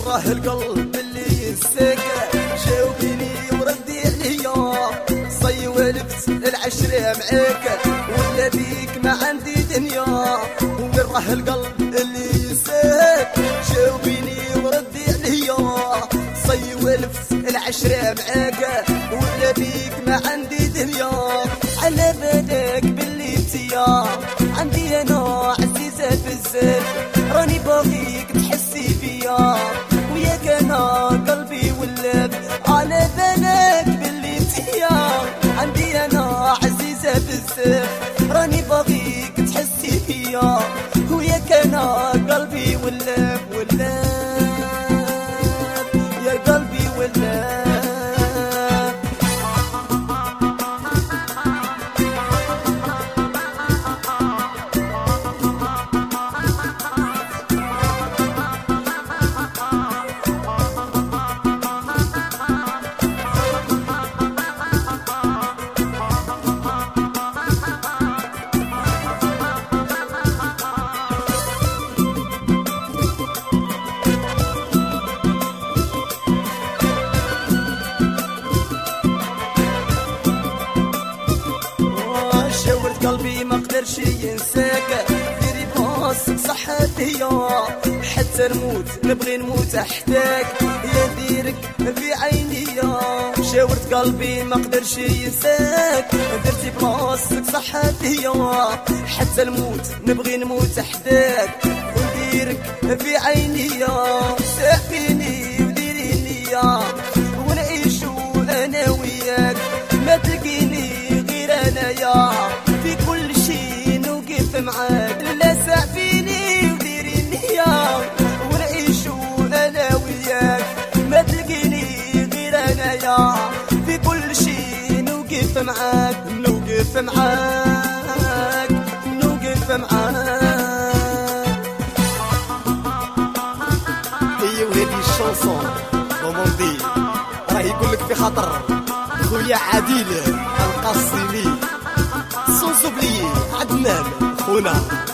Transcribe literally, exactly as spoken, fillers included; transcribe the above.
راه القلب اللي ينساك جاوبيني وردي عليا صي ولبس العشرة معاك ولا بيك ما عندي دنيا وين راه القلب اللي ينساك جاوبيني وردي عليا صي ولبس العشرة معاك ولا بيك ما عندي دنيا على بالك باللي انتيا عندي انا عزيزة بزاف راني باغيك تحسي بيا وياك انا قلبي ولاب على بالك باللي انتيا عندي انا عزيزة بزاف راني باغيك تحسي بيا وياك انا قلبي ولاب ولاب يا قلبي ولاب قلبي ما قدرش ينساك ديري بلاصتك صحتيا حتى نموت نبغي نموت احتاج يا ديرك في عينيا شاورت قلبي ما قدرش ينساك درتي بلاصتك صحتيا حتى نموت نبغي نموت احتاج ونديرك في عينيا سافيني وديري ليا ونعيشو انا وياك ما تلقيني غير انايا في كل شي نوقف معاك لا سعفيني وديري النية ونعيشو انا وياك ما تلقيني غير انايا في كل شي نوقف معاك نوقف معاك نوقف معاك هي وهذه الشانسون روموندي راه يقولك في خطر خويا عادل القاسمي سونسوبلي عدنان خونا